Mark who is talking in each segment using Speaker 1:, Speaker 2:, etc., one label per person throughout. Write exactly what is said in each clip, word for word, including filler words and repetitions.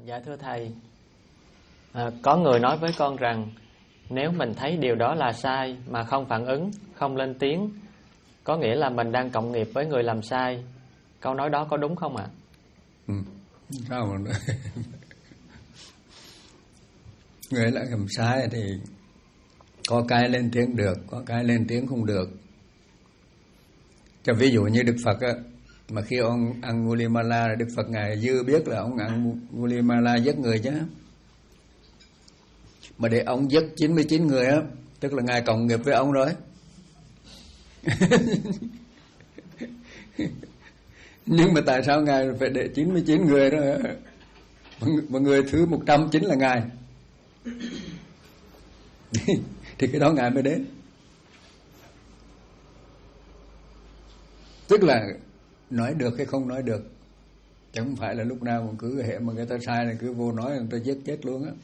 Speaker 1: Dạ thưa thầy, à, có người nói với con rằng nếu mình thấy điều đó là sai mà không phản ứng, không lên tiếng, có nghĩa là mình đang cộng nghiệp với người làm sai. Câu nói đó có đúng không ạ?
Speaker 2: Ừ. Sao mà nói? Người lại làm sai thì có cái lên tiếng được, có cái lên tiếng không được. Cho ví dụ như Đức Phật á, mà khi ông Angulimala, Đức Phật ngài dư biết là ông Angulimala giết người chứ, mà để ông giết chín mươi chín người á, tức là ngài cộng nghiệp với ông rồi. Nhưng mà tại sao ngài phải để chín mươi chín người đó, mà người thứ một trăm chín là ngài? Thì cái đó ngài mới đến. Tức là nói được hay không nói được, chứ không phải là lúc nào mà cứ hệ mà người ta sai là cứ vô nói người ta giết chết luôn á.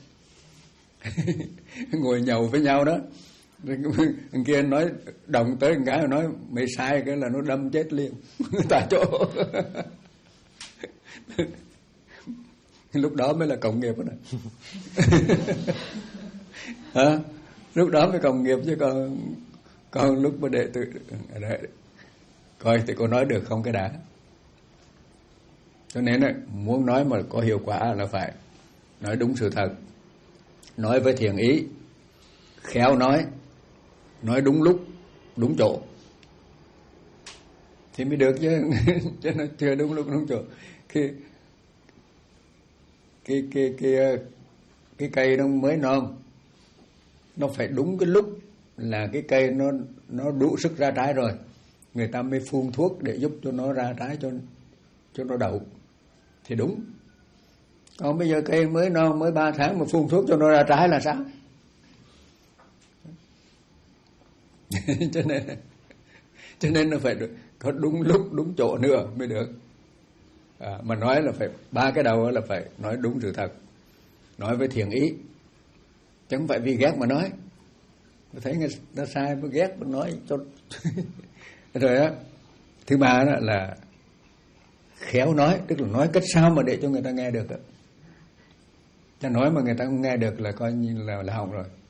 Speaker 2: Ngồi nhậu với nhau đó, thằng kia nói động tới một cái nói mày sai, cái là nó đâm chết liền tại chỗ. Lúc đó mới là cộng nghiệp đó. Hả? Lúc đó mới cộng nghiệp, chứ còn còn lúc mà đệ tử coi thì có nói được không cái đã. Cho nên là muốn nói mà có hiệu quả là phải nói đúng sự thật, nói với thiện ý, khéo nói, nói đúng lúc, đúng chỗ thì mới được chứ. Chứ nó chưa đúng lúc, đúng chỗ. Cái cái cái cái cái cây nó mới non, nó phải đúng cái lúc là cái cây nó nó đủ sức ra trái rồi, người ta mới phun thuốc để giúp cho nó ra trái, cho cho nó đậu thì đúng. Còn bây giờ cây mới non, mới ba tháng mà phun thuốc cho nó ra trái là sao? cho nên cho nên nó phải có đúng lúc, đúng chỗ nữa mới được. À, mà nói là phải ba cái đầu là phải nói đúng sự thật, nói với thiện ý, chứ không phải vì ghét mà nói. Tôi thấy người ta sai mới ghét mới nói cho. Rồi á, thứ ba đó là khéo nói, tức là nói cách sao mà để cho người ta nghe được đó. Chứ nói mà người ta không nghe được là coi như là là hỏng rồi.